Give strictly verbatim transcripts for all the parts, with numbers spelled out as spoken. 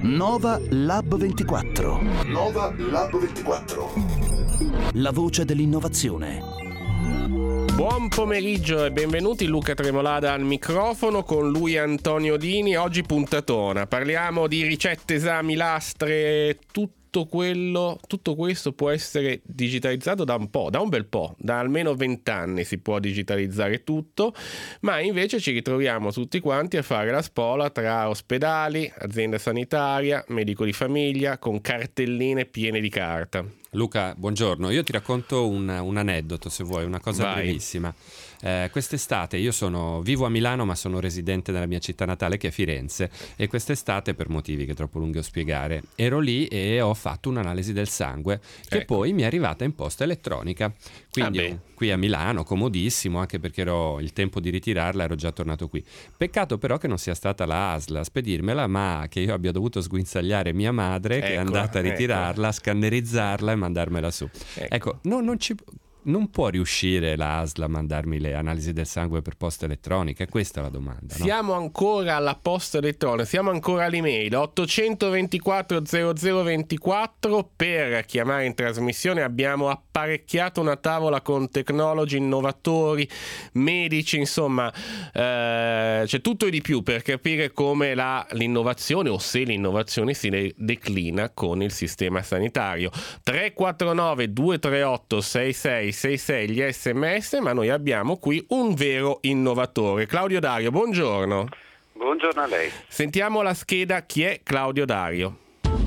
Nova Lab ventiquattro. Nova Lab ventiquattro. La voce dell'innovazione. Buon pomeriggio e benvenuti, Luca Tremolada al microfono, con lui Antonio Dini. Oggi puntatona, parliamo di ricette, esami, lastre, tutto quello, tutto questo può essere digitalizzato da un po', da un bel po', da almeno vent'anni si può digitalizzare tutto, ma invece ci ritroviamo tutti quanti a fare la spola tra ospedali, azienda sanitaria, medico di famiglia, con cartelline piene di carta. Luca, buongiorno. Io ti racconto un, un aneddoto, se vuoi, una cosa Vai. brevissima. Eh, quest'estate io sono vivo a Milano, ma sono residente nella mia città natale, che è Firenze, e quest'estate, per motivi che è troppo lunghi a spiegare, ero lì e ho fatto un'analisi del sangue che Ecco. poi mi è arrivata in posta elettronica. Quindi Ah beh. qui a Milano, comodissimo, anche perché ero il tempo di ritirarla, ero già tornato qui. Peccato però che non sia stata la A S L a spedirmela, ma che io abbia dovuto sguinzagliare mia madre, che è Ecco, andata a ecco. ritirarla, scannerizzarla e mandarmela su. Ecco. Ecco, no, non ci non può riuscire la A S L a mandarmi le analisi del sangue per posta elettronica? È questa la domanda, no? Siamo ancora alla posta elettronica, siamo ancora all'email ottocentoventiquattro zero zero ventiquattro. Per chiamare in trasmissione abbiamo apparecchiato una tavola con tecnologi, innovatori, medici, insomma eh, c'è tutto e di più per capire come la, l'innovazione, o se l'innovazione si de- declina con il sistema sanitario. Tre quattro nove due tre otto sei sei sei sei gli sms, ma noi abbiamo qui un vero innovatore. Claudio Dario, buongiorno. Buongiorno a lei. Sentiamo la scheda. Chi è Claudio Dario?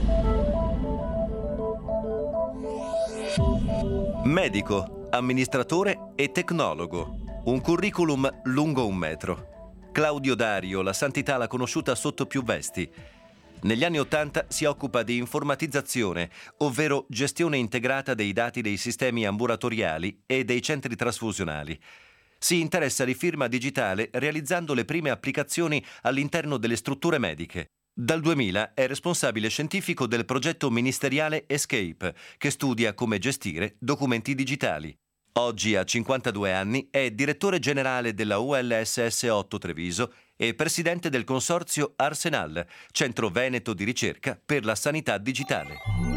Medico, amministratore e tecnologo. Un curriculum lungo un metro. Claudio Dario, la santità l'ha conosciuta sotto più vesti. Negli anni Ottanta si occupa di informatizzazione, ovvero gestione integrata dei dati dei sistemi ambulatoriali e dei centri trasfusionali. Si interessa di firma digitale realizzando le prime applicazioni all'interno delle strutture mediche. Dal duemila è responsabile scientifico del progetto ministeriale Escape, che studia come gestire documenti digitali. Oggi, a cinquantadue anni, è direttore generale della U L S S otto Treviso e presidente del consorzio Arsenal, Centro Veneto di ricerca per la sanità digitale.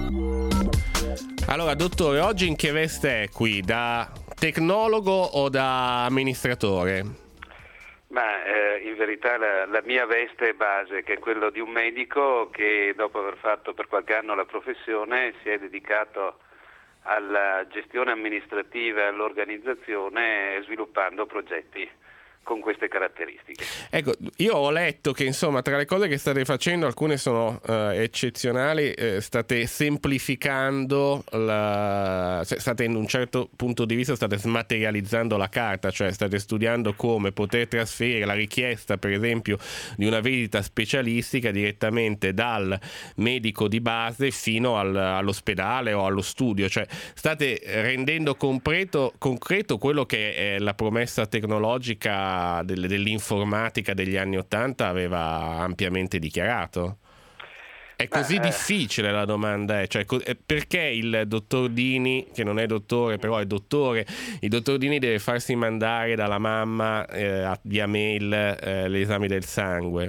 Allora, dottore, oggi in che veste è qui? Da tecnologo o da amministratore? Ma eh, in verità la, la mia veste base, che è quello di un medico che dopo aver fatto per qualche anno la professione si è dedicato alla gestione amministrativa e all'organizzazione, sviluppando progetti con queste caratteristiche. Ecco, io ho letto che insomma tra le cose che state facendo alcune sono eh, eccezionali, eh, state semplificando la, cioè, state in un certo punto di vista state smaterializzando la carta, cioè state studiando come poter trasferire la richiesta, per esempio, di una visita specialistica direttamente dal medico di base fino al, all'ospedale o allo studio, cioè state rendendo concreto, concreto quello che è la promessa tecnologica dell'informatica degli anni Ottanta aveva ampiamente dichiarato. È così Beh, difficile la domanda è, cioè, perché il dottor Dini, che non è dottore però è dottore, il dottor Dini deve farsi mandare dalla mamma eh, via mail eh, l'esame del sangue?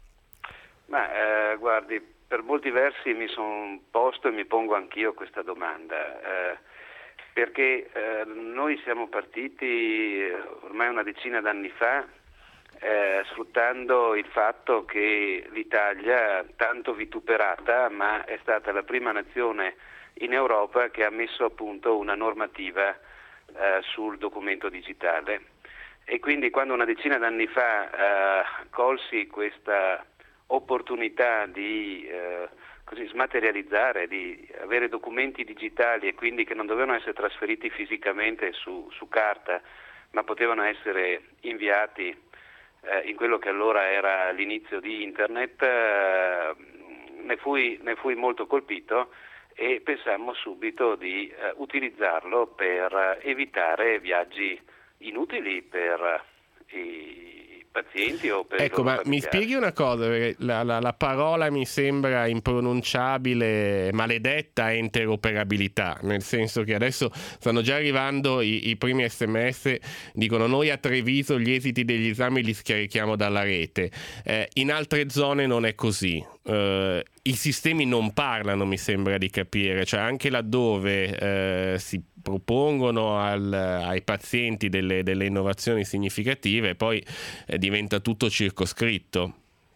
Ma eh, guardi, per molti versi mi sono posto e mi pongo anch'io questa domanda. Eh, perché eh, noi siamo partiti eh, ormai una decina d'anni fa eh, sfruttando il fatto che l'Italia, tanto vituperata, ma è stata la prima nazione in Europa che ha messo a punto una normativa eh, sul documento digitale. E quindi quando una decina d'anni fa eh, colsi questa opportunità di eh, così smaterializzare, di avere documenti digitali e quindi che non dovevano essere trasferiti fisicamente su, su carta, ma potevano essere inviati eh, in quello che allora era l'inizio di internet, eh, ne fui, ne fui molto colpito e pensammo subito di eh, utilizzarlo per evitare viaggi inutili per i pazienti o per Ecco, i loro ma mi familiari. spieghi una cosa, perché la, la, la parola mi sembra impronunciabile, maledetta interoperabilità, nel senso che adesso stanno già arrivando i, i primi sms, dicono noi a Treviso gli esiti degli esami li scarichiamo dalla rete, eh, in altre zone non è così. Uh, i sistemi non parlano, mi sembra di capire, cioè anche laddove uh, si propongono al, ai pazienti delle, delle innovazioni significative, poi eh, diventa tutto circoscritto.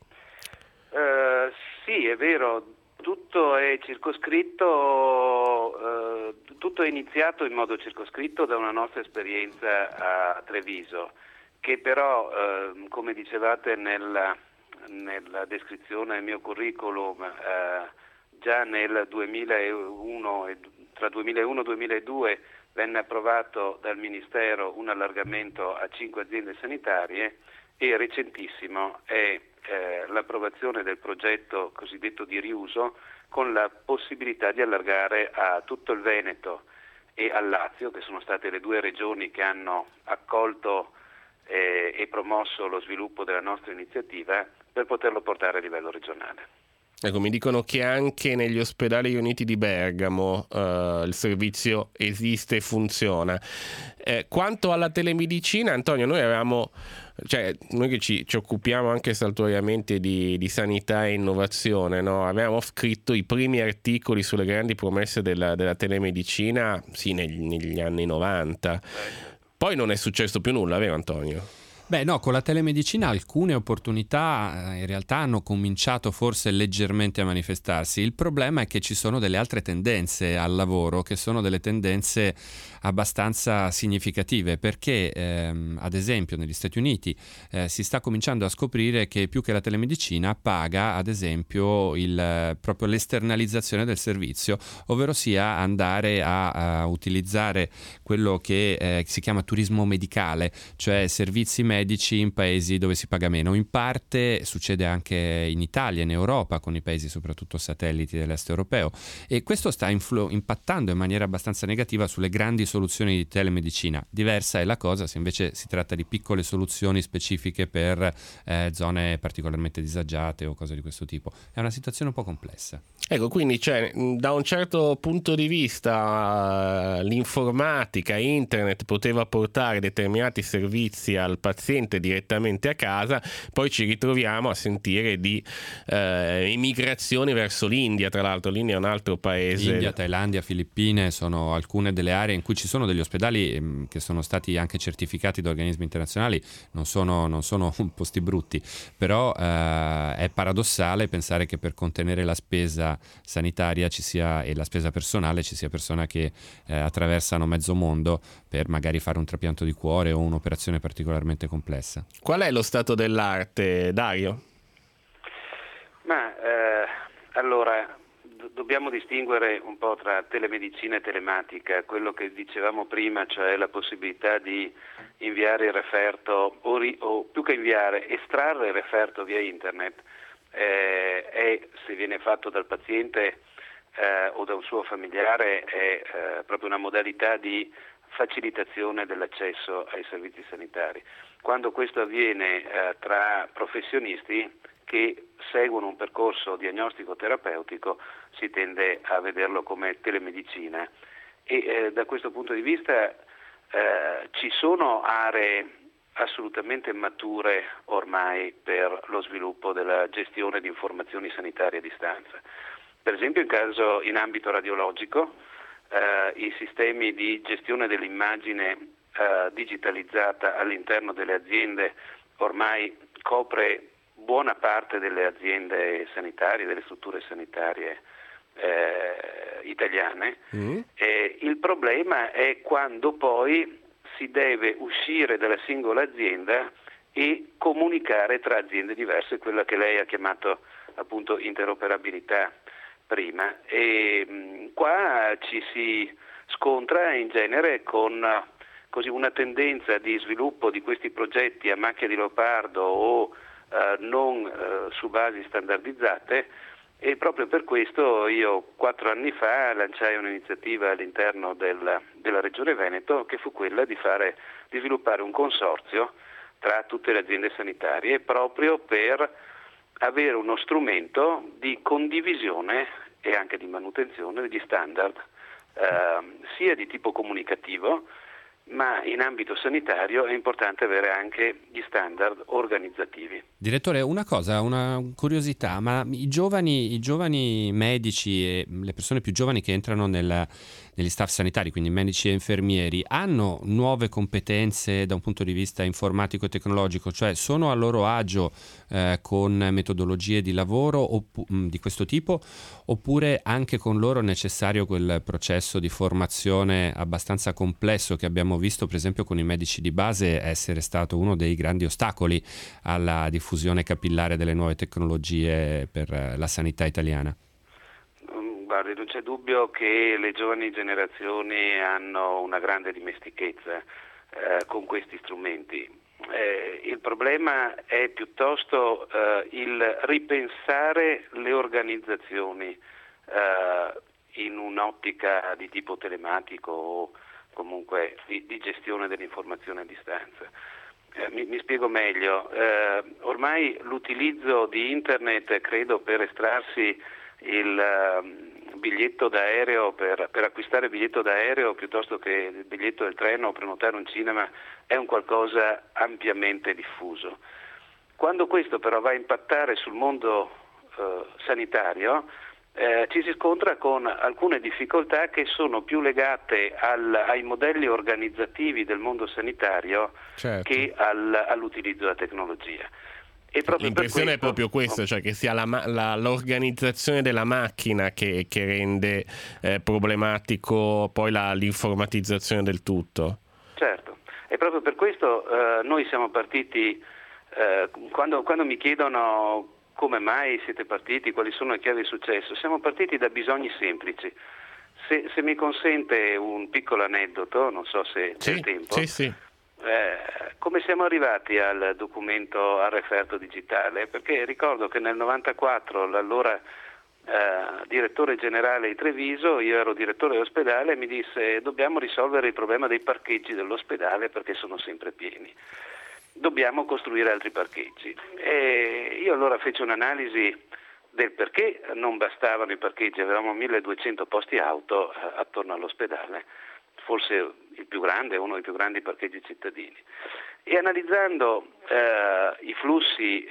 Uh, sì, è vero, tutto è circoscritto, uh, tutto è iniziato in modo circoscritto da una nostra esperienza a Treviso, che però, uh, come dicevate nella nella descrizione del mio curriculum, eh, già nel duemilauno, tra duemilauno e duemiladue venne approvato dal Ministero un allargamento a cinque aziende sanitarie e recentissimo è eh, l'approvazione del progetto cosiddetto di riuso con la possibilità di allargare a tutto il Veneto e al Lazio, che sono state le due regioni che hanno accolto eh, e promosso lo sviluppo della nostra iniziativa, per poterlo portare a livello regionale. Ecco, mi dicono che anche negli ospedali riuniti di Bergamo eh, il servizio esiste e funziona. Eh, quanto alla telemedicina, Antonio, noi avevamo, cioè noi che ci, ci occupiamo anche saltuariamente di, di sanità e innovazione, no? Avevamo scritto i primi articoli sulle grandi promesse della, della telemedicina, sì, negli, negli anni novanta. Poi non è successo più nulla, vero Antonio? Beh no, con la telemedicina alcune opportunità in realtà hanno cominciato forse leggermente a manifestarsi. Il problema è che ci sono delle altre tendenze al lavoro che sono delle tendenze abbastanza significative, perché ehm, ad esempio negli Stati Uniti eh, si sta cominciando a scoprire che più che la telemedicina paga ad esempio il, proprio l'esternalizzazione del servizio, ovvero sia andare a, a utilizzare quello che eh, si chiama turismo medicale, cioè servizi medici in paesi dove si paga meno. In parte succede anche in Italia, in Europa, con i paesi soprattutto satelliti dell'est europeo, e questo sta influ- impattando in maniera abbastanza negativa sulle grandi soluzioni di telemedicina. Diversa è la cosa se invece si tratta di piccole soluzioni specifiche per eh, zone particolarmente disagiate o cose di questo tipo. È una situazione un po' complessa. Ecco, quindi cioè, da un certo punto di vista l'informatica, internet poteva portare determinati servizi al paziente direttamente a casa, poi ci ritroviamo a sentire di eh, immigrazioni verso l'India, tra l'altro l'India è un altro paese. India, Thailandia, Filippine sono alcune delle aree in cui ci sono degli ospedali ehm, che sono stati anche certificati da organismi internazionali, non sono, non sono posti brutti, però eh, è paradossale pensare che per contenere la spesa sanitaria ci sia e la spesa personale ci sia persone che eh, attraversano mezzo mondo per magari fare un trapianto di cuore o un'operazione particolarmente complessa. Qual è lo stato dell'arte, Dario? Ma eh, allora do- dobbiamo distinguere un po' tra telemedicina e telematica. Quello che dicevamo prima, cioè la possibilità di inviare il referto o, ri- o più che inviare, estrarre il referto via internet, eh, è, se viene fatto dal paziente eh, o da un suo familiare, è eh, proprio una modalità di facilitazione dell'accesso ai servizi sanitari. Quando questo avviene eh, tra professionisti che seguono un percorso diagnostico-terapeutico, si tende a vederlo come telemedicina e eh, da questo punto di vista eh, ci sono aree assolutamente mature ormai per lo sviluppo della gestione di informazioni sanitarie a distanza. Per esempio in caso in ambito radiologico, eh, i sistemi di gestione dell'immagine eh, digitalizzata all'interno delle aziende ormai copre buona parte delle aziende sanitarie, delle strutture sanitarie eh, italiane. Mm. E il problema è quando poi si deve uscire dalla singola azienda e comunicare tra aziende diverse, quella che lei ha chiamato appunto interoperabilità prima. E mh, qua ci si scontra in genere con così una tendenza di sviluppo di questi progetti a macchia di leopardo o eh, non eh, su basi standardizzate, e proprio per questo io quattro anni fa lanciai un'iniziativa all'interno del, della Regione Veneto che fu quella di fare di sviluppare un consorzio tra tutte le aziende sanitarie proprio per avere uno strumento di condivisione e anche di manutenzione degli standard, eh, sia di tipo comunicativo, ma in ambito sanitario è importante avere anche gli standard organizzativi. Direttore, una cosa, una curiosità, ma i giovani, i giovani medici e le persone più giovani che entrano nel, negli staff sanitari, quindi medici e infermieri, hanno nuove competenze da un punto di vista informatico e tecnologico, cioè sono a loro agio eh, con metodologie di lavoro oppu- di questo tipo, oppure anche con loro è necessario quel processo di formazione abbastanza complesso che abbiamo visto per esempio con i medici di base essere stato uno dei grandi ostacoli alla diffusione capillare delle nuove tecnologie per la sanità italiana? Guardi, non c'è dubbio che le giovani generazioni hanno una grande dimestichezza eh, con questi strumenti. Eh, il problema è piuttosto eh, il ripensare le organizzazioni eh, in un'ottica di tipo telematico o comunque di, di gestione dell'informazione a distanza. Eh, mi, mi spiego meglio, eh, ormai l'utilizzo di internet credo per estrarsi il uh, biglietto d'aereo, per, per acquistare il biglietto d'aereo piuttosto che il biglietto del treno o prenotare un cinema è un qualcosa ampiamente diffuso. Quando questo però va a impattare sul mondo uh, sanitario, Eh, ci si scontra con alcune difficoltà che sono più legate al, ai modelli organizzativi del mondo sanitario, certo, che al, all'utilizzo della tecnologia. E proprio l'impressione per questo, è proprio questa, cioè che sia la, la, l'organizzazione della macchina che, che rende eh, problematico poi la, l'informatizzazione del tutto. Certo, e proprio per questo eh, noi siamo partiti, eh, quando, quando mi chiedono come mai siete partiti, quali sono le chiavi di successo, siamo partiti da bisogni semplici. Se, se mi consente un piccolo aneddoto, non so se c'è sì, tempo, sì, sì. Eh, come siamo arrivati al documento, al referto digitale? Perché ricordo che nel novantaquattro l'allora eh, direttore generale di Treviso, io ero direttore dell'ospedale, mi disse dobbiamo risolvere il problema dei parcheggi dell'ospedale perché sono sempre pieni. Dobbiamo costruire altri parcheggi. E io allora feci un'analisi del perché non bastavano i parcheggi, avevamo milleduecento posti auto eh, attorno all'ospedale, forse il più grande, uno dei più grandi parcheggi cittadini. E analizzando eh, i flussi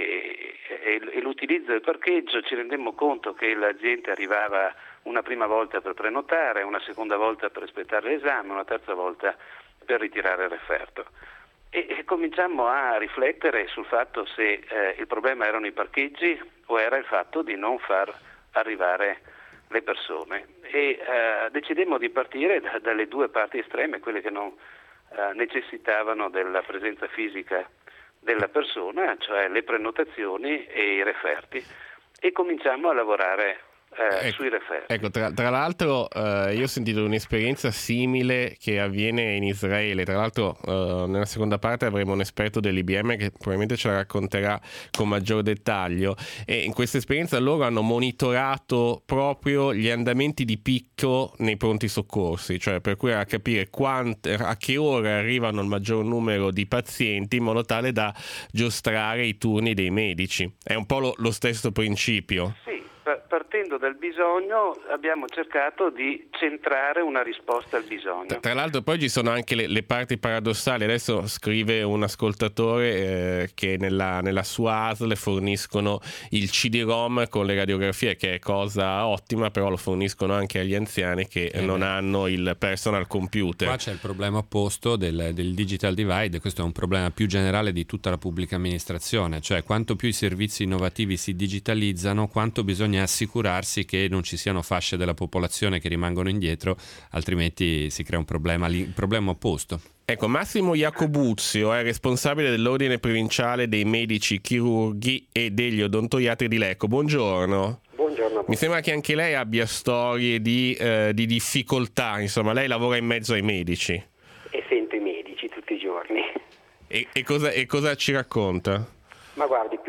e, e, e l'utilizzo del parcheggio ci rendemmo conto che la gente arrivava una prima volta per prenotare, una seconda volta per aspettare l'esame, una terza volta per ritirare il referto. E, e cominciammo a riflettere sul fatto se eh, il problema erano i parcheggi o era il fatto di non far arrivare le persone e eh, decidemmo di partire da, dalle due parti estreme, quelle che non eh, necessitavano della presenza fisica della persona, cioè le prenotazioni e i referti, e cominciamo a lavorare Eh, ecco, sui referti. Ecco, tra, tra l'altro eh, io ho sentito un'esperienza simile che avviene in Israele. Tra l'altro eh, nella seconda parte avremo un esperto dell'I B M che probabilmente ce la racconterà con maggior dettaglio, e in questa esperienza loro hanno monitorato proprio gli andamenti di picco nei pronti soccorsi, cioè per cui a capire quant- a che ora arrivano il maggior numero di pazienti in modo tale da giostrare i turni dei medici. È un po' lo, lo stesso principio. Sì. Partendo dal bisogno abbiamo cercato di centrare una risposta al bisogno. Tra, tra l'altro poi ci sono anche le, le parti paradossali. Adesso scrive un ascoltatore eh, che nella, nella sua A S L forniscono il C D-ROM con le radiografie, che è cosa ottima, però lo forniscono anche agli anziani che eh non beh. hanno il personal computer. Qua c'è il problema opposto del, del digital divide. Questo è un problema più generale di tutta la pubblica amministrazione, cioè quanto più i servizi innovativi si digitalizzano, quanto bisogna assicurarsi che non ci siano fasce della popolazione che rimangono indietro, altrimenti si crea un problema, il problema opposto. Ecco, Massimo Iacobuzio è responsabile dell'Ordine Provinciale dei Medici Chirurghi e degli Odontoiatri di Lecco. Buongiorno. Buongiorno. Mi sembra che anche lei abbia storie di, eh, di difficoltà, insomma, lei lavora in mezzo ai medici. E sento i medici tutti i giorni. E, e, cosa, e cosa ci racconta? Ma guardi, più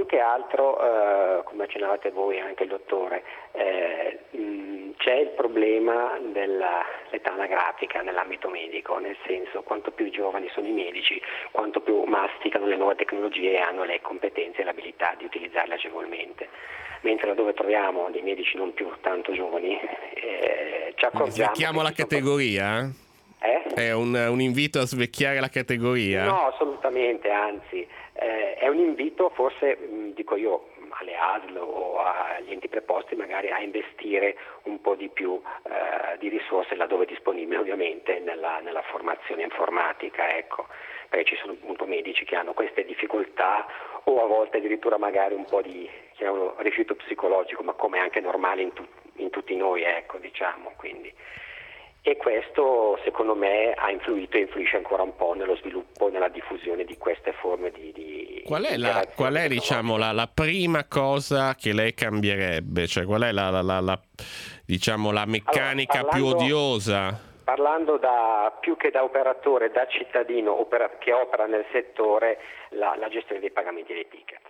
che altro, eh, come accennavate voi e anche il dottore, eh, mh, c'è il problema dell'età anagrafica nell'ambito medico, nel senso quanto più giovani sono i medici, quanto più masticano le nuove tecnologie e hanno le competenze e l'abilità di utilizzarle agevolmente. Mentre laddove troviamo dei medici non più tanto giovani, eh, ci accorgiamo... Svecchiamo la categoria? Eh? È un, un invito a svecchiare la categoria? No, assolutamente, anzi, eh, è un invito forse, mh, dico io, alle A S L o agli enti preposti magari a investire un po' di più eh, di risorse laddove disponibili, ovviamente nella, nella formazione informatica, ecco, perché ci sono appunto medici che hanno queste difficoltà o a volte addirittura magari un po' di chiamiamolo, rifiuto psicologico, ma come anche normale in, tu, in tutti noi, ecco, diciamo, quindi. E questo secondo me ha influito e influisce ancora un po' nello sviluppo e nella diffusione di queste forme di, di qual è, la, qual è diciamo la, la prima cosa che lei cambierebbe? Cioè qual è la, la, la, la diciamo la meccanica allora, parlando, più odiosa? Parlando da più che da operatore, da cittadino opera, che opera nel settore, la, la gestione dei pagamenti dei ticket.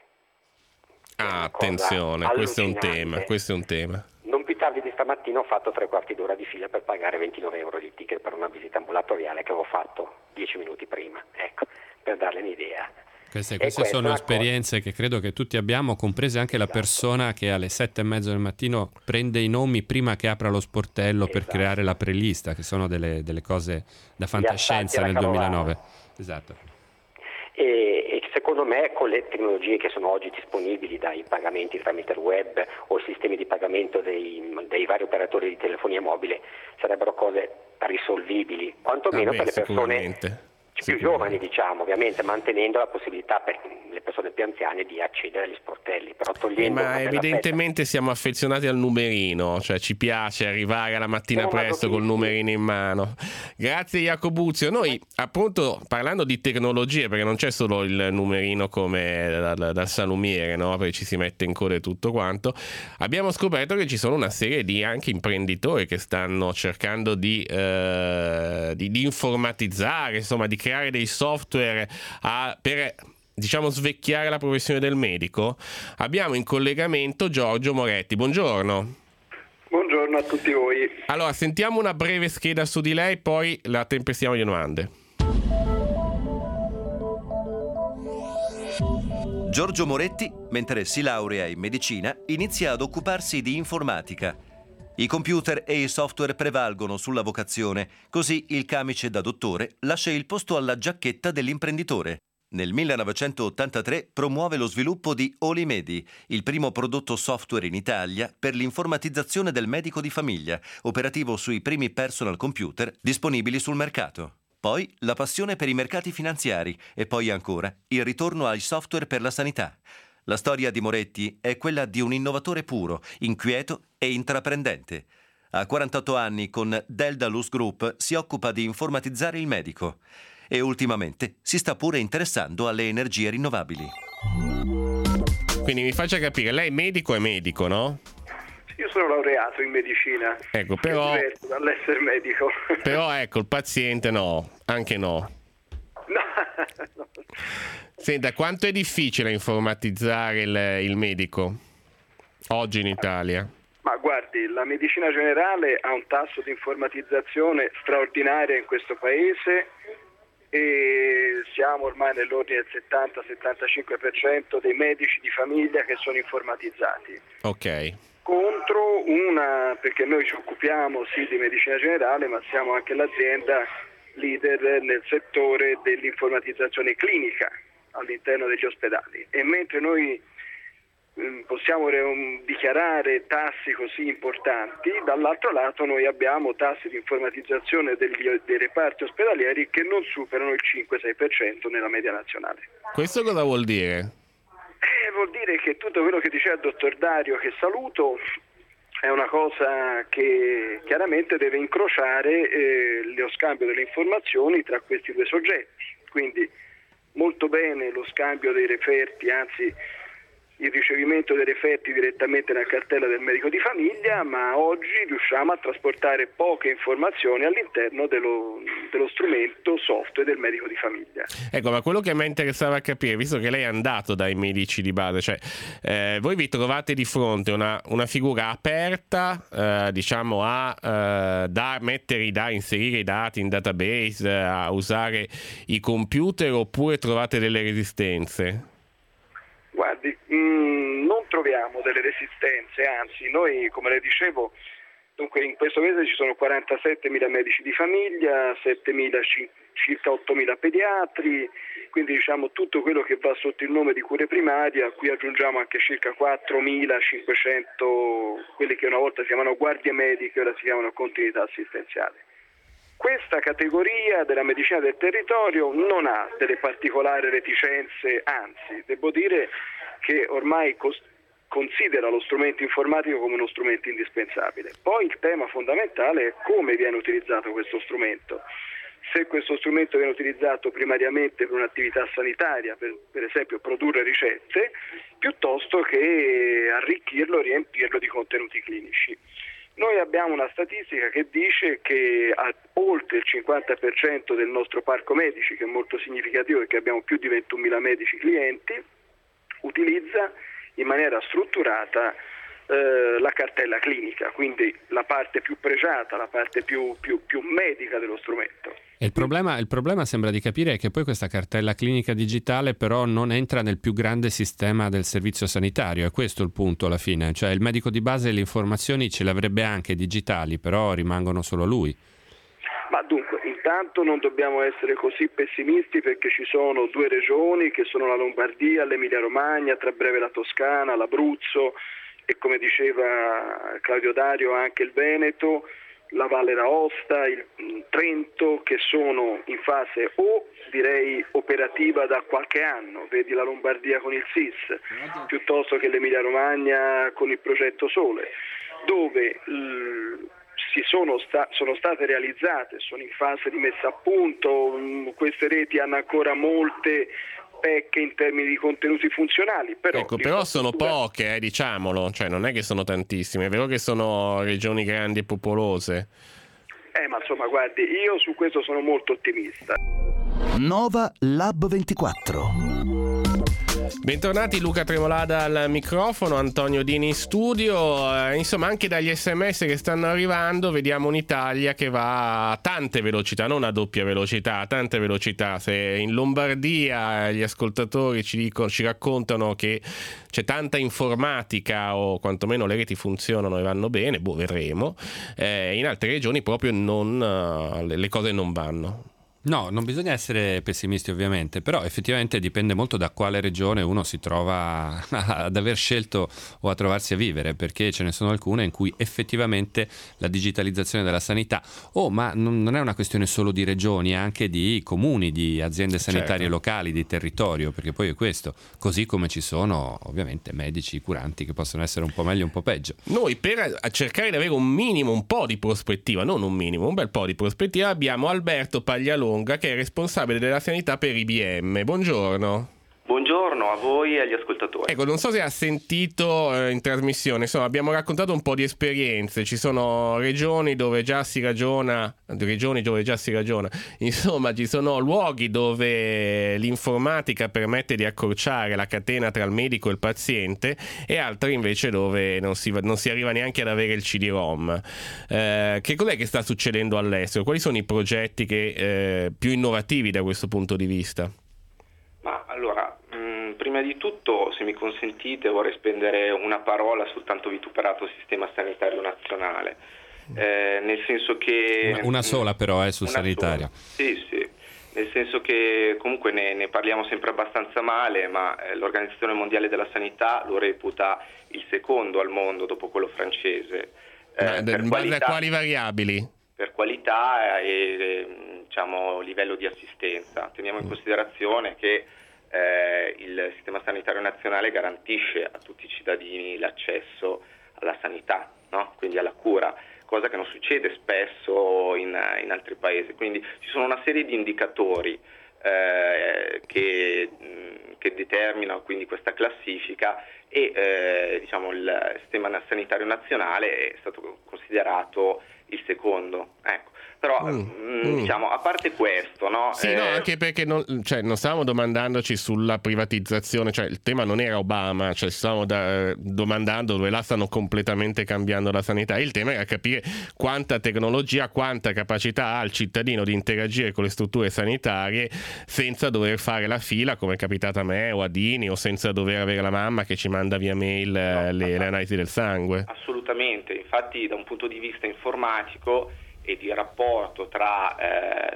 Ah, attenzione, questo è un tema, questo è un tema. Non più tardi di stamattina ho fatto tre quarti d'ora di fila per pagare ventinove euro di ticket per una visita ambulatoriale che avevo fatto dieci minuti prima, ecco, per darle un'idea. Queste, queste sono esperienze cosa... che credo che tutti abbiamo, comprese anche esatto. la persona che alle sette e mezzo del mattino prende i nomi prima che apra lo sportello esatto. per creare la prelista, che sono delle, delle cose da fantascienza nel duemilanove. Esatto. E, e secondo me con le tecnologie che sono oggi disponibili, dai pagamenti tramite il web o i sistemi di pagamento dei, dei vari operatori di telefonia mobile, sarebbero cose risolvibili, quantomeno ah beh, per le persone più giovani, diciamo, ovviamente mantenendo la possibilità per le persone più anziane di accedere agli sportelli, però togliendo eh, ma evidentemente siamo affezionati al numerino, cioè ci piace arrivare alla mattina Siamo presto col numerino in mano. Grazie Jacobuzio. Noi appunto parlando di tecnologie, perché non c'è solo il numerino come dal, dal salumiere, no? Perché ci si mette in coda e tutto quanto, abbiamo scoperto che ci sono una serie di anche imprenditori che stanno cercando di, eh, di, di informatizzare, insomma di creare dei software a, per diciamo svecchiare la professione del medico. Abbiamo in collegamento Giorgio Moretti. Buongiorno. Buongiorno a tutti voi. Allora, sentiamo una breve scheda su di lei, poi la tempestiamo di domande. Giorgio Moretti, mentre si laurea in medicina, inizia ad occuparsi di informatica. I computer e i software prevalgono sulla vocazione, così il camice da dottore lascia il posto alla giacchetta dell'imprenditore. Nel millenovecentottantatré promuove lo sviluppo di Olimedi, il primo prodotto software in Italia per l'informatizzazione del medico di famiglia, operativo sui primi personal computer disponibili sul mercato. Poi la passione per i mercati finanziari e poi ancora il ritorno ai software per la sanità. La storia di Moretti è quella di un innovatore puro, inquieto e intraprendente. A quarantotto anni con Daedalus Group si occupa di informatizzare il medico e ultimamente si sta pure interessando alle energie rinnovabili. Quindi mi faccia capire, lei medico è medico, no? Io sono laureato in medicina. Ecco, però... È diverso dall'essere medico. Però ecco, il paziente no, anche no. No. no. Senta, quanto è difficile informatizzare il, il medico oggi in Italia? Ma guardi, la medicina generale ha un tasso di informatizzazione straordinario in questo paese e siamo ormai nell'ordine del settanta settantacinque per cento dei medici di famiglia che sono informatizzati. Ok. Contro una, perché noi ci occupiamo sì di medicina generale, ma siamo anche l'azienda leader nel settore dell'informatizzazione clinica all'interno degli ospedali, e mentre noi mh, possiamo re- dichiarare tassi così importanti, dall'altro lato noi abbiamo tassi di informatizzazione degli, dei reparti ospedalieri che non superano il cinque sei per cento nella media nazionale. Questo cosa vuol dire? Eh, vuol dire che tutto quello che diceva il dottor Dario, che saluto, è una cosa che chiaramente deve incrociare eh, lo scambio delle informazioni tra questi due soggetti. Quindi molto bene lo scambio dei referti, anzi il ricevimento dei referti direttamente nella cartella del medico di famiglia, ma oggi riusciamo a trasportare poche informazioni all'interno dello, dello strumento software del medico di famiglia. Ecco, ma quello che mi interessava capire, visto che lei è andato dai medici di base, cioè eh, voi vi trovate di fronte una, una figura aperta, eh, diciamo a eh, da mettere i dati, inserire i dati in database, eh, a usare i computer, oppure trovate delle resistenze? Guardi, mh, non troviamo delle resistenze, anzi noi, come le dicevo, dunque in questo mese ci sono quarantasettemila medici di famiglia, settemila, circa ottomila pediatri, quindi diciamo tutto quello che va sotto il nome di cure primarie, a cui aggiungiamo anche circa quattromilacinquecento quelli che una volta si chiamano guardie mediche, ora si chiamano continuità assistenziale. Questa categoria della medicina del territorio non ha delle particolari reticenze, anzi, devo dire che ormai cos- considera lo strumento informatico come uno strumento indispensabile. Poi il tema fondamentale è come viene utilizzato questo strumento. Se questo strumento viene utilizzato primariamente per un'attività sanitaria, per, per esempio produrre ricette, piuttosto che arricchirlo, riempirlo di contenuti clinici. Noi abbiamo una statistica che dice che a oltre il cinquanta per cento del nostro parco medici, che è molto significativo perché abbiamo più di ventunomila medici clienti, utilizza in maniera strutturata eh, la cartella clinica, quindi la parte più pregiata, la parte più, più, più medica dello strumento. E il problema, il problema sembra di capire è che poi questa cartella clinica digitale però non entra nel più grande sistema del servizio sanitario, è questo il punto alla fine, cioè il medico di base le informazioni ce le avrebbe anche digitali, però rimangono solo a lui. Ma dunque, intanto non dobbiamo essere così pessimisti perché ci sono due regioni che sono la Lombardia, l'Emilia Romagna, tra breve la Toscana, l'Abruzzo e come diceva Claudio Dario anche il Veneto, la Valle d'Aosta, il Trento, che sono in fase o direi operativa da qualche anno, vedi la Lombardia con il S I S, piuttosto che l'Emilia Romagna con il progetto Sole, dove l- si sono, sta- sono state realizzate, sono in fase di messa a punto, mh, queste reti hanno ancora molte pecche in termini di contenuti funzionali, però, ecco, però sono poche, eh, diciamolo, cioè non è che sono tantissime, è vero che sono regioni grandi e popolose. Eh, ma insomma, guardi, io su questo sono molto ottimista. Nova Lab ventiquattro. Bentornati, Luca Tremolada al microfono, Antonio Dini in studio. Eh, insomma, anche dagli sms che stanno arrivando vediamo un'Italia che va a tante velocità, non a doppia velocità, a tante velocità. Se in Lombardia gli ascoltatori ci, dicono, ci raccontano che c'è tanta informatica o quantomeno le reti funzionano e vanno bene, boh, vedremo. Eh, in altre regioni proprio non, uh, le cose non vanno. No, non bisogna essere pessimisti ovviamente, però effettivamente dipende molto da quale regione uno si trova ad aver scelto o a trovarsi a vivere, perché ce ne sono alcune in cui effettivamente la digitalizzazione della sanità, oh, ma non è una questione solo di regioni, è anche di comuni, di aziende sanitarie certo. locali, di territorio, perché poi è questo, così come ci sono ovviamente medici, curanti che possono essere un po' meglio, un po' peggio. Noi per cercare di avere un minimo, un po' di prospettiva, non un minimo, un bel po' di prospettiva, abbiamo Alberto Paglialonga, che è responsabile della sanità per I B M. Buongiorno. Buongiorno a voi e agli ascoltatori. Ecco, non so se ha sentito eh, in trasmissione, insomma, abbiamo raccontato un po' di esperienze, ci sono regioni dove già si ragiona, regioni dove già si ragiona, insomma, ci sono luoghi dove l'informatica permette di accorciare la catena tra il medico e il paziente e altri invece dove non si, non si arriva neanche ad avere il C D ROM. Eh, che cos'è che sta succedendo all'estero? Quali sono i progetti che, eh, più innovativi da questo punto di vista? Ma allora, mh, prima di tutto, se mi consentite, vorrei spendere una parola sul tanto vituperato sistema sanitario nazionale, eh, nel senso che... Una, una sola però, eh, sul sanitario. Sola. Sì, sì, nel senso che comunque ne, ne parliamo sempre abbastanza male, ma eh, l'Organizzazione Mondiale della Sanità lo reputa il secondo al mondo dopo quello francese. Eh, ma, per in base qualità, a quali variabili? Per qualità e... e diciamo livello di assistenza. Teniamo in considerazione che eh, il sistema sanitario nazionale garantisce a tutti i cittadini l'accesso alla sanità, no? Quindi alla cura, cosa che non succede spesso in, in altri paesi. Quindi ci sono una serie di indicatori eh, che, che determinano quindi questa classifica e eh, diciamo il sistema sanitario nazionale è stato considerato il secondo. Ecco. Però mm, diciamo, a parte questo, no? Sì, eh... no, anche perché non, cioè, non stavamo domandandoci sulla privatizzazione, cioè il tema non era Obama, cioè stavamo da, domandando dove là stanno completamente cambiando la sanità. Il tema era capire quanta tecnologia, quanta capacità ha il cittadino di interagire con le strutture sanitarie senza dover fare la fila, come è capitato a me o a Dini, o senza dover avere la mamma che ci manda via mail no, le, le analisi del sangue. Assolutamente, infatti da un punto di vista informatico e di rapporto tra eh,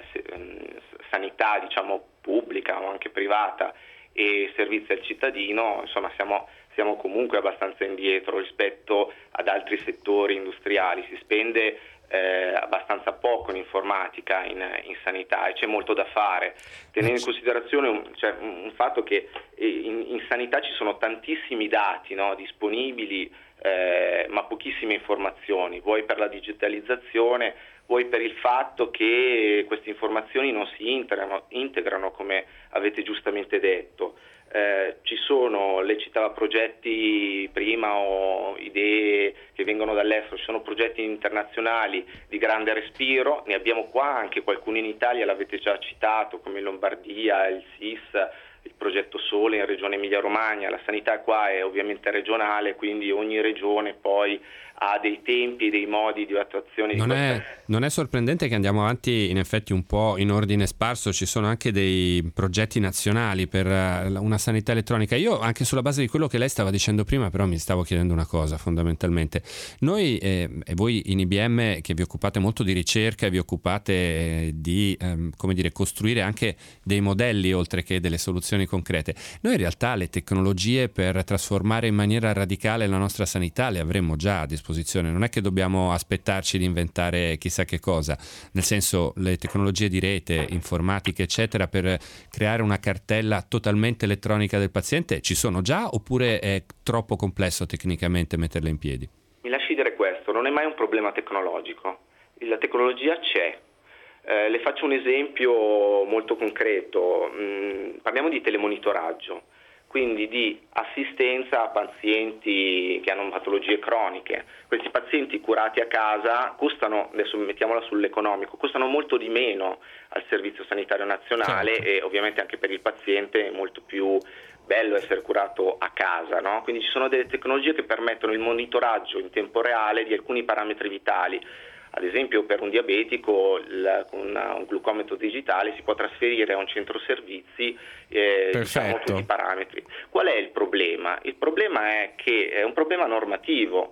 sanità diciamo pubblica o anche privata e servizi al cittadino, insomma siamo, siamo comunque abbastanza indietro rispetto ad altri settori industriali. Si spende eh, abbastanza poco in informatica, in, in sanità, e c'è molto da fare, tenendo in considerazione un, cioè, un fatto che in, in sanità ci sono tantissimi dati, no, disponibili, eh, ma pochissime informazioni, vuoi per la digitalizzazione, vuoi per il fatto che queste informazioni non si integrano, integrano come avete giustamente detto. Eh, ci sono, lei citava progetti prima o idee che vengono dall'estero, ci sono progetti internazionali di grande respiro, ne abbiamo qua anche qualcuno in Italia, l'avete già citato, come in Lombardia, il S I S, il progetto Sole in Regione Emilia-Romagna. La sanità qua è ovviamente regionale, quindi ogni regione poi ha dei tempi, dei modi di attuazione. Non, di è, non è sorprendente che andiamo avanti in effetti un po' in ordine sparso, ci sono anche dei progetti nazionali per una sanità elettronica. Io anche sulla base di quello che lei stava dicendo prima, però mi stavo chiedendo una cosa fondamentalmente. Noi eh, e voi in I B M che vi occupate molto di ricerca e vi occupate eh, di ehm, come dire, costruire anche dei modelli oltre che delle soluzioni concrete, noi in realtà le tecnologie per trasformare in maniera radicale la nostra sanità le avremmo già a disposizione. Non è che dobbiamo aspettarci di inventare chissà che cosa, nel senso le tecnologie di rete, informatica eccetera per creare una cartella totalmente elettronica del paziente ci sono già, oppure è troppo complesso tecnicamente metterle in piedi? Mi lasci dire questo, non è mai un problema tecnologico, la tecnologia c'è. Eh, le faccio un esempio molto concreto, mm, parliamo di telemonitoraggio, quindi di assistenza a pazienti che hanno patologie croniche. Questi pazienti curati a casa costano, adesso mettiamola sull'economico, costano molto di meno al Servizio Sanitario Nazionale, certo. E ovviamente anche per il paziente è molto più bello essere curato a casa, no? Quindi ci sono delle tecnologie che permettono il monitoraggio in tempo reale di alcuni parametri vitali. Ad esempio per un diabetico il, con una, un glucometro digitale si può trasferire a un centro servizi eh, diciamo, tutti i parametri. Qual è il problema? Il problema è che è un problema normativo.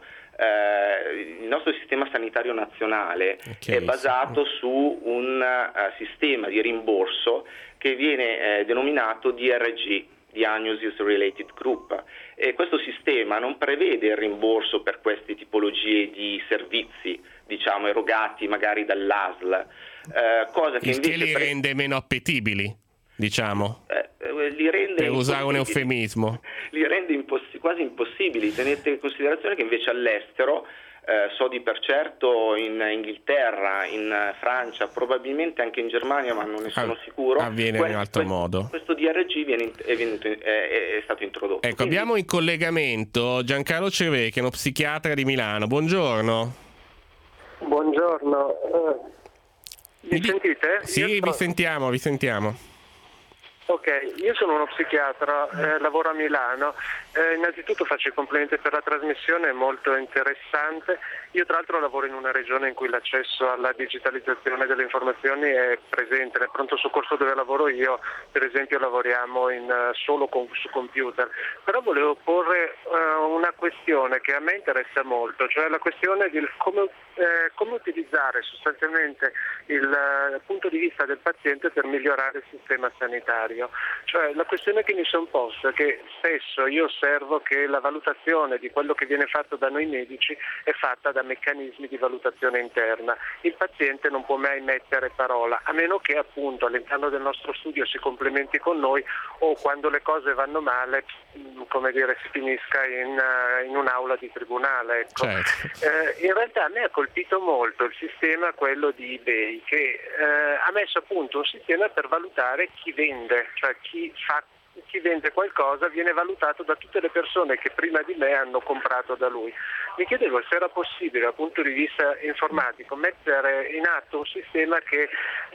Eh, il nostro sistema sanitario nazionale okay, è basato sì. su un uh, sistema di rimborso che viene eh, denominato D R G, Diagnosis Related Group, e questo sistema non prevede il rimborso per queste tipologie di servizi, diciamo erogati magari dall'A S L, eh, cosa che il invece che li pre- rende meno appetibili, diciamo, eh, li rende per usare un eufemismo, li rende imposs- quasi impossibili. Tenete in considerazione che invece all'estero, Eh, so di per certo in Inghilterra, in Francia, probabilmente anche in Germania, ma non ne sono ah, sicuro, avviene que- in un altro que- modo. Questo D R G viene, è, venuto, è, è stato introdotto. Ecco, Quindi... abbiamo in collegamento Giancarlo Cervé, che è uno psichiatra di Milano. Buongiorno. Buongiorno. Uh, mi, mi sentite? Sì, Io vi sto... sentiamo, vi sentiamo. Ok, io sono uno psichiatra, eh, lavoro a Milano. Eh, innanzitutto faccio i complimenti per la trasmissione, è molto interessante. Io tra l'altro lavoro in una regione in cui l'accesso alla digitalizzazione delle informazioni è presente. Nel pronto soccorso dove lavoro io, per esempio, lavoriamo in, uh, solo con, su computer. Però volevo porre uh, una questione che a me interessa molto, cioè la questione di come, eh, come utilizzare sostanzialmente il uh, punto di vista del paziente per migliorare il sistema sanitario. Cioè la questione che mi sono posto è che spesso io osservo che la valutazione di quello che viene fatto da noi medici è fatta da meccanismi di valutazione interna. Il paziente non può mai mettere parola, a meno che appunto all'interno del nostro studio si complementi con noi o quando le cose vanno male, come dire, si finisca in, in un'aula di tribunale. Ecco. Certo. Eh, in realtà a me ha colpito molto il sistema, quello di eBay, che eh, ha messo a punto un sistema per valutare chi vende, cioè chi fa chi vende qualcosa viene valutato da tutte le persone che prima di me hanno comprato da lui. Mi chiedevo se era possibile dal punto di vista informatico mettere in atto un sistema che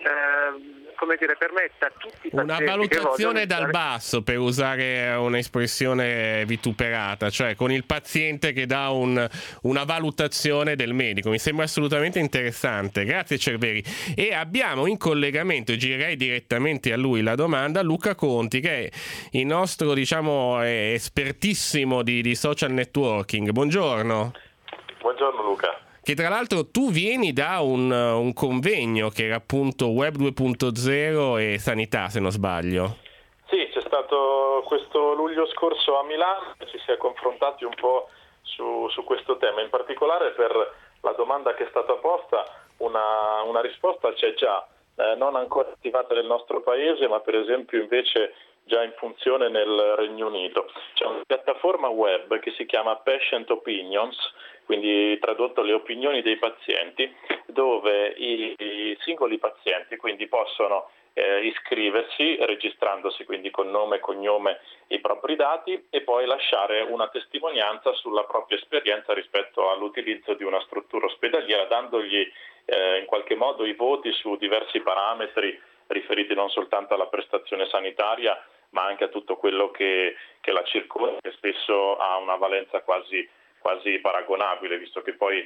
eh, come dire, permetta a tutti i pazienti una valutazione dal stare... basso, per usare un'espressione vituperata, cioè con il paziente che dà un, una valutazione del medico. Mi sembra assolutamente interessante. Grazie Cerveri. E abbiamo in collegamento, girerei direttamente a lui la domanda, Luca Conti, che è il nostro, diciamo, espertissimo di, di social networking. Buongiorno. Buongiorno Luca. Che tra l'altro tu vieni da un, un convegno che era appunto Web due punto zero e sanità, se non sbaglio. Sì, c'è stato questo luglio scorso a Milano, ci si è confrontati un po' su, su questo tema, in particolare per la domanda che è stata posta, una, una risposta c'è già, eh, non ancora attivata nel nostro paese, ma per esempio invece già in funzione nel Regno Unito. C'è una piattaforma web che si chiama Patient Opinions, quindi tradotto le opinioni dei pazienti, dove i, i singoli pazienti quindi possono eh, iscriversi registrandosi quindi con nome e cognome i propri dati e poi lasciare una testimonianza sulla propria esperienza rispetto all'utilizzo di una struttura ospedaliera, dandogli eh, in qualche modo i voti su diversi parametri riferiti non soltanto alla prestazione sanitaria ma anche a tutto quello che, che la circonda, che spesso ha una valenza quasi quasi paragonabile, visto che poi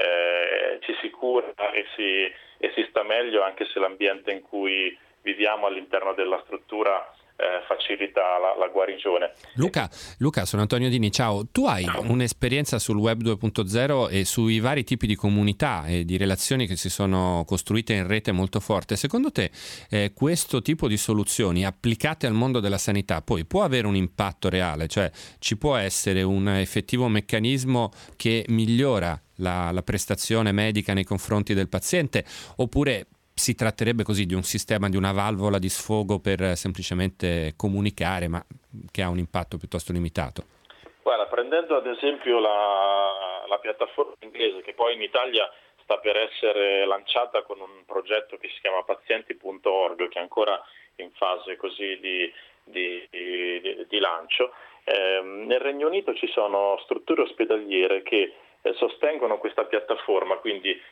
eh, ci si cura e si, e si sta meglio anche se l'ambiente in cui viviamo all'interno della struttura eh, facilita la, la guarigione. Luca, Luca, sono Antonio Dini, ciao. Tu hai ciao. Un'esperienza sul Web due punto zero e sui vari tipi di comunità e di relazioni che si sono costruite in rete molto forte. Secondo te eh, questo tipo di soluzioni applicate al mondo della sanità poi può avere un impatto reale? Cioè ci può essere un effettivo meccanismo che migliora la, la prestazione medica nei confronti del paziente, oppure si tratterebbe così di un sistema, di una valvola di sfogo per semplicemente comunicare, ma che ha un impatto piuttosto limitato? Guarda, prendendo ad esempio la, la piattaforma inglese, che poi in Italia sta per essere lanciata con un progetto che si chiama pazienti punto org, che è ancora in fase così di, di, di, di lancio, eh, nel Regno Unito ci sono strutture ospedaliere che sostengono questa piattaforma, quindi eh,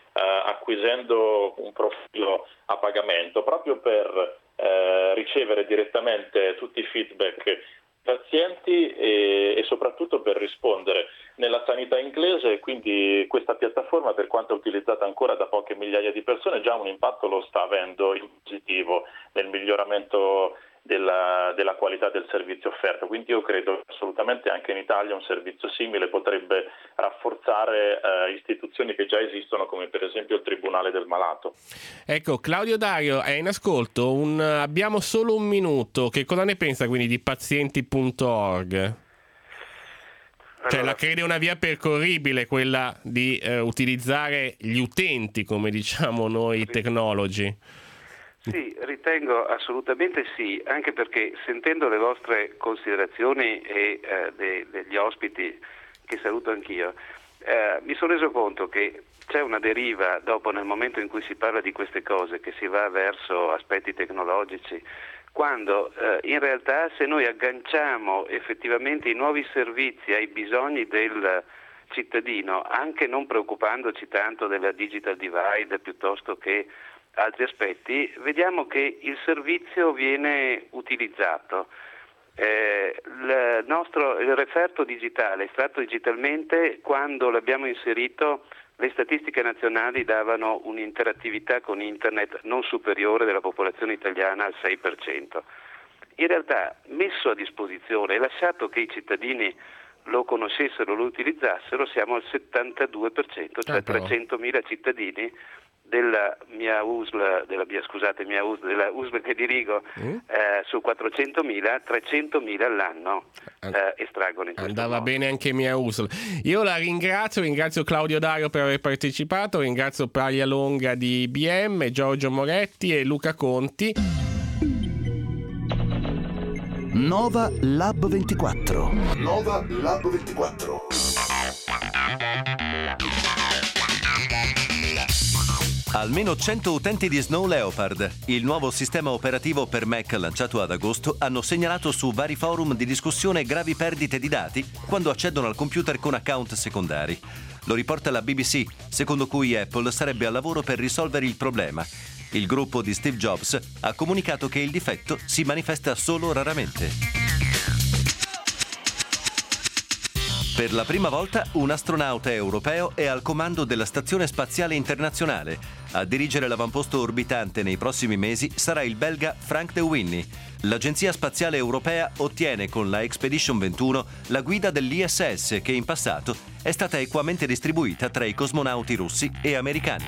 acquisendo un profilo a pagamento proprio per eh, ricevere direttamente tutti i feedback pazienti e, e soprattutto per rispondere nella sanità inglese. Quindi questa piattaforma, per quanto è utilizzata ancora da poche migliaia di persone, già un impatto lo sta avendo in positivo nel miglioramento della, della qualità del servizio offerto. Quindi io credo che assolutamente anche in Italia un servizio simile potrebbe rafforzare eh, istituzioni che già esistono, come per esempio il Tribunale del Malato. Ecco, Claudio Dario è in ascolto, un, abbiamo solo un minuto. Che cosa ne pensa quindi di pazienti punto org? Cioè, allora, la crede una via percorribile quella di eh, utilizzare gli utenti, come diciamo noi tecnologi? Sì, ritengo assolutamente sì, anche perché sentendo le vostre considerazioni e eh, de, degli ospiti, che saluto anch'io, eh, mi sono reso conto che c'è una deriva dopo, nel momento in cui si parla di queste cose, che si va verso aspetti tecnologici, quando eh, in realtà se noi agganciamo effettivamente i nuovi servizi ai bisogni del cittadino, anche non preoccupandoci tanto della digital divide piuttosto che altri aspetti, vediamo che il servizio viene utilizzato. Eh, il nostro il referto digitale, estratto digitalmente, quando l'abbiamo inserito, le statistiche nazionali davano un'interattività con internet non superiore della popolazione italiana al sei per cento. In realtà, messo a disposizione e lasciato che i cittadini lo conoscessero, lo utilizzassero, siamo al settantadue per cento, cioè trecentomila cittadini della mia U S L, della mia, scusate, mia U S L, della U S L che dirigo, mm. eh, su quattrocentomila, trecentomila all'anno eh, estraggono in questo Andava modo. bene anche mia U S L. Io la ringrazio, ringrazio Claudio Dario per aver partecipato, ringrazio Praia Longa di I B M, Giorgio Moretti e Luca Conti. Nova Lab ventiquattro. Nova Lab ventiquattro. Almeno cento utenti di Snow Leopard, il nuovo sistema operativo per Mac lanciato ad agosto, hanno segnalato su vari forum di discussione gravi perdite di dati quando accedono al computer con account secondari. Lo riporta la B B C, secondo cui Apple sarebbe al lavoro per risolvere il problema. Il gruppo di Steve Jobs ha comunicato che il difetto si manifesta solo raramente. Per la prima volta un astronauta europeo è al comando della Stazione Spaziale Internazionale. A dirigere l'avamposto orbitante nei prossimi mesi sarà il belga Frank de Winnie. L'Agenzia Spaziale Europea ottiene con la Expedition ventuno la guida dell'I S S che in passato è stata equamente distribuita tra i cosmonauti russi e americani.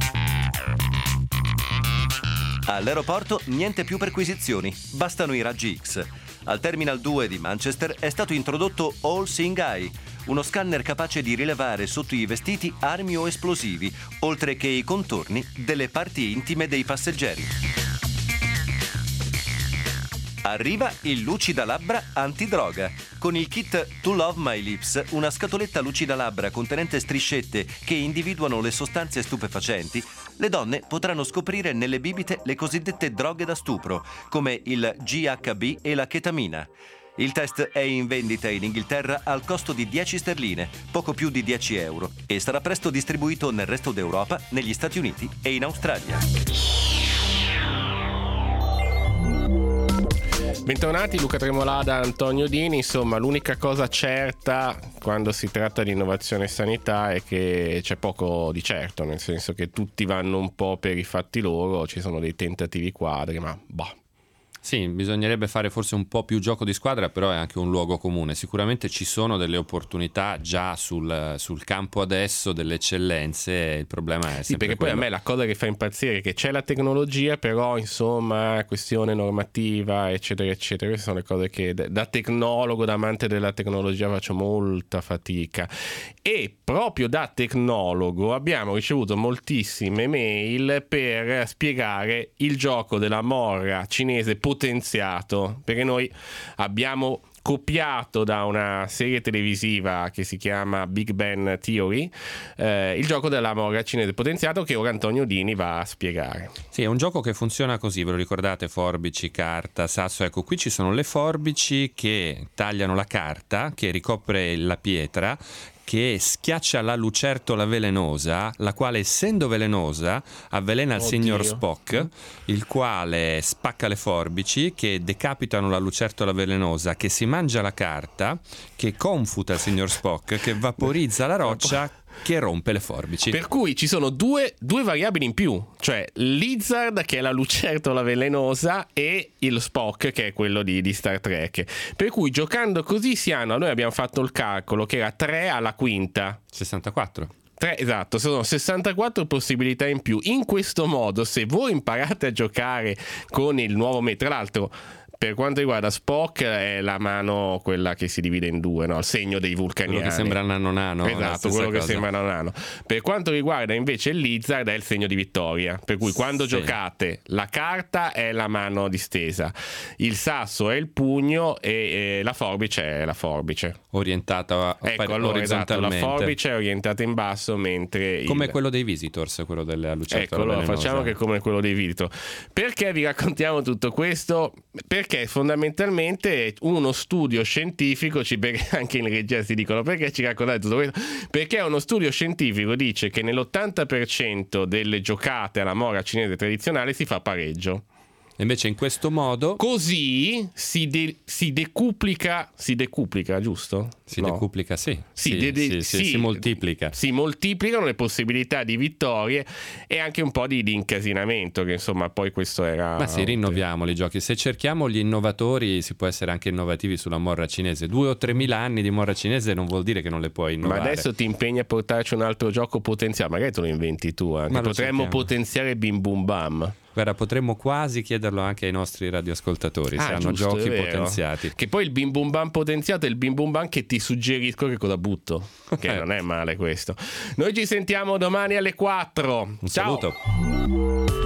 All'aeroporto niente più perquisizioni, bastano i raggi X. Al Terminal due di Manchester è stato introdotto All Seeing Eye, uno scanner capace di rilevare sotto i vestiti armi o esplosivi, oltre che i contorni delle parti intime dei passeggeri. Arriva il lucida labbra antidroga. Con il kit To Love My Lips, una scatoletta lucida labbra contenente striscette che individuano le sostanze stupefacenti, le donne potranno scoprire nelle bibite le cosiddette droghe da stupro, come il G H B e la chetamina. Il test è in vendita in Inghilterra al costo di dieci sterline, poco più di dieci euro, e sarà presto distribuito nel resto d'Europa, negli Stati Uniti e in Australia. Bentornati, Luca Tremolada, Antonio Dini. Insomma, l'unica cosa certa quando si tratta di innovazione sanità è che c'è poco di certo, nel senso che tutti vanno un po' per i fatti loro, ci sono dei tentativi quadri, ma boh. Sì, bisognerebbe fare forse un po' più gioco di squadra, però è anche un luogo comune. Sicuramente ci sono delle opportunità già sul, sul campo adesso, delle eccellenze, il problema è sì, perché quello. Poi a me la cosa che fa impazzire è che c'è la tecnologia, però insomma questione normativa eccetera eccetera, queste sono le cose che da tecnologo, da amante della tecnologia faccio molta fatica. E proprio da tecnologo abbiamo ricevuto moltissime mail per spiegare il gioco della morra cinese potenziato, perché noi abbiamo copiato da una serie televisiva che si chiama Big Bang Theory eh, il gioco della morra cinese potenziato, che ora Antonio Dini va a spiegare. Sì, è un gioco che funziona così, ve lo ricordate? Forbici, carta, sasso. Ecco, qui ci sono le forbici che tagliano la carta che ricopre la pietra, che schiaccia la lucertola velenosa, la quale, essendo velenosa, avvelena il Oddio. signor Spock, il quale spacca le forbici che decapitano la lucertola velenosa, che si mangia la carta, che confuta il signor Spock, che vaporizza la roccia, che rompe le forbici. Per cui ci sono due, due variabili in più, cioè Lizard, che è la lucertola velenosa, e il Spock, che è quello di, di Star Trek. Per cui giocando così si hanno, noi abbiamo fatto il calcolo che era tre alla quinta. sessantaquattro. tre, esatto, sono sessantaquattro possibilità in più. In questo modo, se voi imparate a giocare con il nuovo me, tra l'altro, per quanto riguarda Spock è la mano quella che si divide in due, no? Il segno dei vulcaniani. Quello che sembra nano nano. Esatto, quello che cosa. sembra nano nano. Per quanto riguarda invece il Lizard è il segno di vittoria, per cui quando sì. giocate la carta è la mano distesa, il sasso è il pugno e, e la forbice è la forbice. Orientata ecco, allora, orizzontalmente. Esatto, la forbice è orientata in basso, mentre come il... quello dei Visitors, quello delle lucertola ecco, allora velenosa. facciamo che come quello dei Visitors. Perché vi raccontiamo tutto questo? Perché fondamentalmente uno studio scientifico, ci, perché anche in regia si dicono perché ci raccontate tutto questo, perché uno studio scientifico dice che nell'ottanta per cento delle giocate alla morra cinese tradizionale si fa pareggio. Invece in questo modo così si, de- si decuplica si decuplica giusto? Si no. decuplica sì si, sì, de- de- sì, si, sì, si moltiplica si moltiplicano le possibilità di vittorie e anche un po' di, di incasinamento, che insomma poi questo era. Ma sì, rinnoviamoli i giochi. Se cerchiamo gli innovatori si può essere anche innovativi sulla morra cinese. Due o tremila anni di morra cinese non vuol dire che non le puoi innovare. Ma adesso ti impegni a portarci un altro gioco potenziale, magari te lo inventi tu anche. Potremmo cerchiamo. potenziare Bim Bum Bam. Guarda, potremmo quasi chiederlo anche ai nostri radioascoltatori, ah, se hanno giusto, giochi potenziati. Che poi il Bim Bum Bam potenziato è il Bim Bum Bam che ti suggerisco che cosa butto, che non è male questo. Noi ci sentiamo domani alle quattro. Un Ciao. saluto.